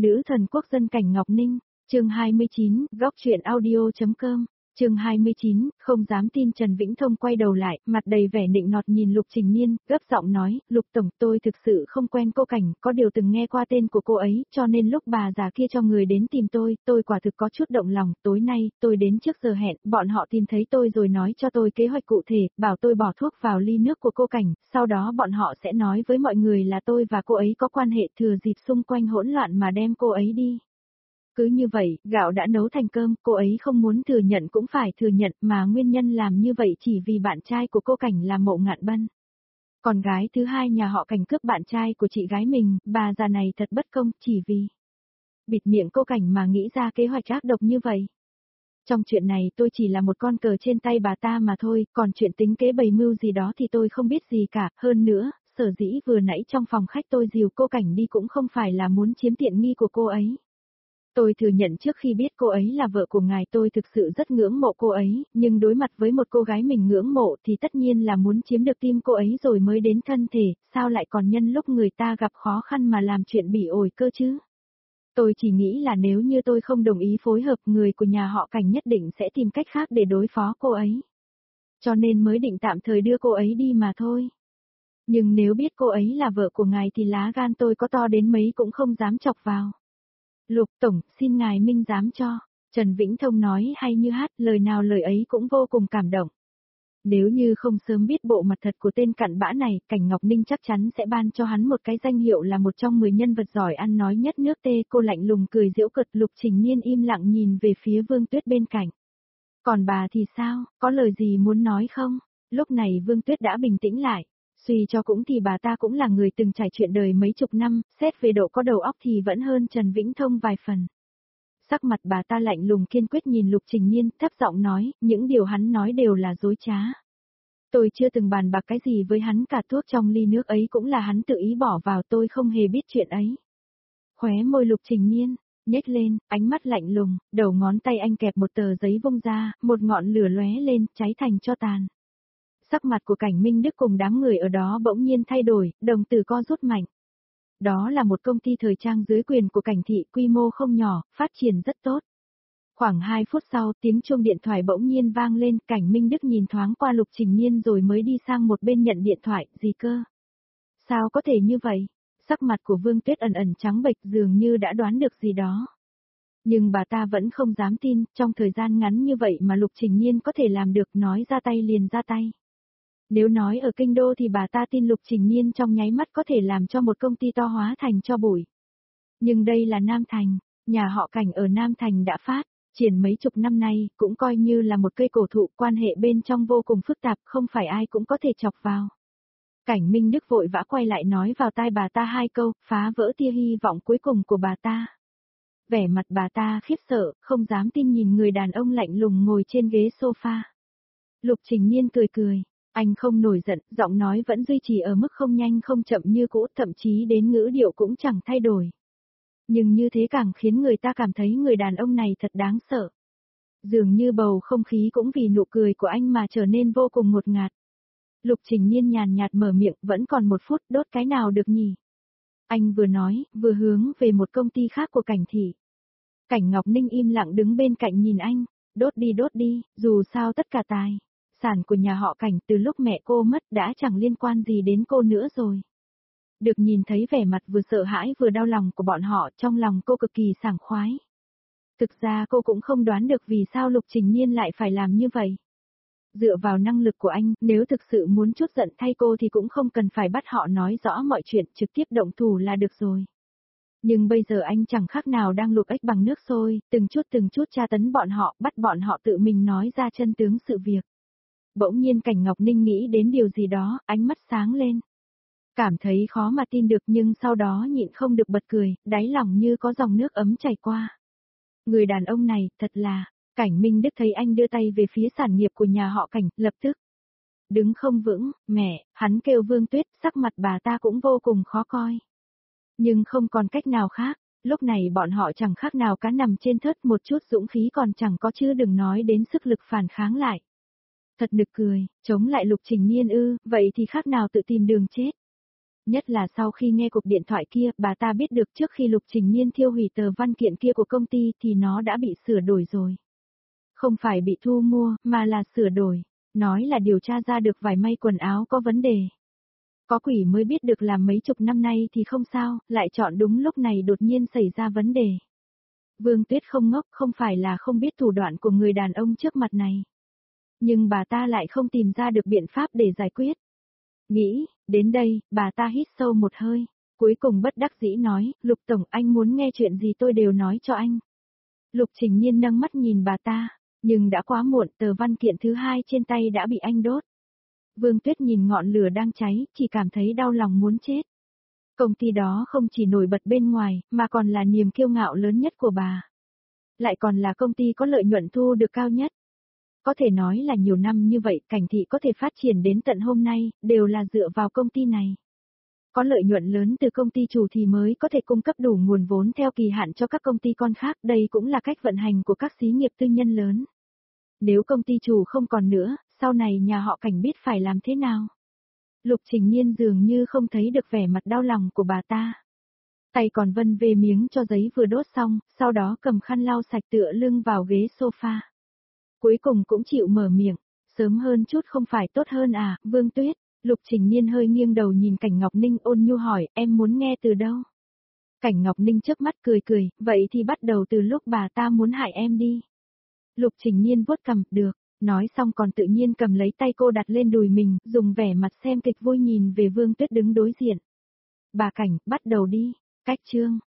Nữ thần quốc dân Cảnh Ngọc Ninh, chương 29, góc truyện audio.com, chương 29, không dám tin Trần Vĩnh Thông quay đầu lại, mặt đầy vẻ nịnh nọt nhìn Lục Trình Niên, gấp giọng nói, Lục Tổng tôi thực sự không quen cô Cảnh, có điều từng nghe qua tên của cô ấy, cho nên lúc bà già kia cho người đến tìm tôi quả thực có chút động lòng, tối nay, tôi đến trước giờ hẹn, bọn họ tìm thấy tôi rồi nói cho tôi kế hoạch cụ thể, bảo tôi bỏ thuốc vào ly nước của cô Cảnh, sau đó bọn họ sẽ nói với mọi người là tôi và cô ấy có quan hệ thừa dịp xung quanh hỗn loạn mà đem cô ấy đi. Cứ như vậy, gạo đã nấu thành cơm, cô ấy không muốn thừa nhận cũng phải thừa nhận mà nguyên nhân làm như vậy chỉ vì bạn trai của cô Cảnh là Mộ Ngạn Bân. Còn gái thứ hai nhà họ Cảnh cướp bạn trai của chị gái mình, bà già này thật bất công chỉ vì bịt miệng cô Cảnh mà nghĩ ra kế hoạch ác độc như vậy. Trong chuyện này tôi chỉ là một con cờ trên tay bà ta mà thôi, còn chuyện tính kế bày mưu gì đó thì tôi không biết gì cả, hơn nữa, sở dĩ vừa nãy trong phòng khách tôi dìu cô Cảnh đi cũng không phải là muốn chiếm tiện nghi của cô ấy. Tôi thừa nhận trước khi biết cô ấy là vợ của ngài tôi thực sự rất ngưỡng mộ cô ấy, nhưng đối mặt với một cô gái mình ngưỡng mộ thì tất nhiên là muốn chiếm được tim cô ấy rồi mới đến thân thể, sao lại còn nhân lúc người ta gặp khó khăn mà làm chuyện bỉ ổi cơ chứ? Tôi chỉ nghĩ là nếu như tôi không đồng ý phối hợp người của nhà họ Cảnh nhất định sẽ tìm cách khác để đối phó cô ấy. Cho nên mới định tạm thời đưa cô ấy đi mà thôi. Nhưng nếu biết cô ấy là vợ của ngài thì lá gan tôi có to đến mấy cũng không dám chọc vào. Lục Tổng, xin ngài minh giám cho. Trần Vĩnh Thông nói hay như hát, lời nào lời ấy cũng vô cùng cảm động. Nếu như không sớm biết bộ mặt thật của tên cặn bã này, Cảnh Ngọc Ninh chắc chắn sẽ ban cho hắn một cái danh hiệu là một trong 10 nhân vật giỏi ăn nói nhất nước Tê. Cô lạnh lùng cười giễu cợt. Lục Trình Niên im lặng nhìn về phía Vương Tuyết bên cạnh. Còn bà thì sao, có lời gì muốn nói không? Lúc này Vương Tuyết đã bình tĩnh lại. Suy cho cũng thì bà ta cũng là người từng trải chuyện đời mấy chục năm, xét về độ có đầu óc thì vẫn hơn Trần Vĩnh Thông vài phần. Sắc mặt bà ta lạnh lùng kiên quyết nhìn Lục Trình Niên, thấp giọng nói, những điều hắn nói đều là dối trá. Tôi chưa từng bàn bạc cái gì với hắn cả, thuốc trong ly nước ấy cũng là hắn tự ý bỏ vào, tôi không hề biết chuyện ấy. Khóe môi Lục Trình Niên nhếch lên, ánh mắt lạnh lùng, đầu ngón tay anh kẹp một tờ giấy vung ra, một ngọn lửa lóe lên, cháy thành tro tàn. Sắc mặt của Cảnh Minh Đức cùng đám người ở đó bỗng nhiên thay đổi, đồng tử co rút mạnh. Đó là một công ty thời trang dưới quyền của Cảnh thị, quy mô không nhỏ, phát triển rất tốt. Khoảng 2 phút sau, tiếng chuông điện thoại bỗng nhiên vang lên, Cảnh Minh Đức nhìn thoáng qua Lục Trình Niên rồi mới đi sang một bên nhận điện thoại, gì cơ? Sao có thể như vậy? Sắc mặt của Vương Tuyết ẩn ẩn trắng bệch dường như đã đoán được gì đó. Nhưng bà ta vẫn không dám tin, trong thời gian ngắn như vậy mà Lục Trình Niên có thể làm được, nói ra tay liền ra tay. Nếu nói ở Kinh Đô thì bà ta tin Lục Trình Niên trong nháy mắt có thể làm cho một công ty to hóa thành tro bụi. Nhưng đây là Nam Thành, nhà họ Cảnh ở Nam Thành đã phát triển mấy chục năm nay, cũng coi như là một cây cổ thụ, quan hệ bên trong vô cùng phức tạp, không phải ai cũng có thể chọc vào. Cảnh Minh Đức vội vã quay lại nói vào tai bà ta 2 câu, phá vỡ tia hy vọng cuối cùng của bà ta. Vẻ mặt bà ta khiếp sợ, không dám tin nhìn người đàn ông lạnh lùng ngồi trên ghế sofa. Lục Trình Niên cười cười. Anh không nổi giận, giọng nói vẫn duy trì ở mức không nhanh không chậm như cũ, thậm chí đến ngữ điệu cũng chẳng thay đổi. Nhưng như thế càng khiến người ta cảm thấy người đàn ông này thật đáng sợ. Dường như bầu không khí cũng vì nụ cười của anh mà trở nên vô cùng ngột ngạt. Lục Trình Niên nhàn nhạt mở miệng, vẫn còn 1 phút, đốt cái nào được nhỉ? Anh vừa nói, vừa hướng về một công ty khác của Cảnh thị. Cảnh Ngọc Ninh im lặng đứng bên cạnh nhìn anh, đốt đi, dù sao tất cả tài sản của nhà họ Cảnh từ lúc mẹ cô mất đã chẳng liên quan gì đến cô nữa rồi. Được nhìn thấy vẻ mặt vừa sợ hãi vừa đau lòng của bọn họ, trong lòng cô cực kỳ sảng khoái. Thực ra cô cũng không đoán được vì sao Lục Trình Niên lại phải làm như vậy. Dựa vào năng lực của anh, nếu thực sự muốn chút giận thay cô thì cũng không cần phải bắt họ nói rõ mọi chuyện, trực tiếp động thủ là được rồi. Nhưng bây giờ anh chẳng khác nào đang luộc ếch bằng nước sôi, từng chút tra tấn bọn họ, bắt bọn họ tự mình nói ra chân tướng sự việc. Bỗng nhiên Cảnh Ngọc Ninh nghĩ đến điều gì đó, ánh mắt sáng lên. Cảm thấy khó mà tin được nhưng sau đó nhịn không được bật cười, đáy lòng như có dòng nước ấm chảy qua. Người đàn ông này, thật là, Cảnh Minh Đức thấy anh đưa tay về phía sản nghiệp của nhà họ Cảnh, lập tức đứng không vững, mẹ, hắn kêu Vương Tuyết, sắc mặt bà ta cũng vô cùng khó coi. Nhưng không còn cách nào khác, lúc này bọn họ chẳng khác nào cá nằm trên thớt, một chút dũng khí còn chẳng có chứ đừng nói đến sức lực phản kháng lại. Thật nực cười, chống lại Lục Trình Niên ư, vậy thì khác nào tự tìm đường chết. Nhất là sau khi nghe cuộc điện thoại kia, bà ta biết được trước khi Lục Trình Niên thiêu hủy tờ văn kiện kia của công ty thì nó đã bị sửa đổi rồi. Không phải bị thu mua, mà là sửa đổi. Nói là điều tra ra được vải may quần áo có vấn đề. Có quỷ mới biết được là mấy chục năm nay thì không sao, lại chọn đúng lúc này đột nhiên xảy ra vấn đề. Vương Tuyết không ngốc, không phải là không biết thủ đoạn của người đàn ông trước mặt này. Nhưng bà ta lại không tìm ra được biện pháp để giải quyết. Nghĩ, đến đây, bà ta hít sâu một hơi. Cuối cùng bất đắc dĩ nói, Lục Tổng, anh muốn nghe chuyện gì tôi đều nói cho anh. Lục Trình Nhiên nâng mắt nhìn bà ta, nhưng đã quá muộn, tờ văn kiện thứ hai trên tay đã bị anh đốt. Vương Tuyết nhìn ngọn lửa đang cháy, chỉ cảm thấy đau lòng muốn chết. Công ty đó không chỉ nổi bật bên ngoài, mà còn là niềm kiêu ngạo lớn nhất của bà. Lại còn là công ty có lợi nhuận thu được cao nhất. Có thể nói là nhiều năm như vậy, Cảnh Thị có thể phát triển đến tận hôm nay, đều là dựa vào công ty này. Có lợi nhuận lớn từ công ty chủ thì mới có thể cung cấp đủ nguồn vốn theo kỳ hạn cho các công ty con khác, đây cũng là cách vận hành của các xí nghiệp tư nhân lớn. Nếu công ty chủ không còn nữa, sau này nhà họ Cảnh biết phải làm thế nào? Lục Trình Nhiên dường như không thấy được vẻ mặt đau lòng của bà ta. Tay còn vân về miếng cho giấy vừa đốt xong, sau đó cầm khăn lau sạch tựa lưng vào ghế sofa. Cuối cùng cũng chịu mở miệng, sớm hơn chút không phải tốt hơn à, Vương Tuyết. Lục Trình Nhiên hơi nghiêng đầu nhìn Cảnh Ngọc Ninh ôn nhu hỏi, em muốn nghe từ đâu? Cảnh Ngọc Ninh chớp mắt cười cười, vậy thì bắt đầu từ lúc bà ta muốn hại em đi. Lục Trình Nhiên vuốt cằm, được, nói xong còn tự nhiên cầm lấy tay cô đặt lên đùi mình, dùng vẻ mặt xem kịch vui nhìn về Vương Tuyết đứng đối diện. Bà Cảnh, bắt đầu đi, cách chương.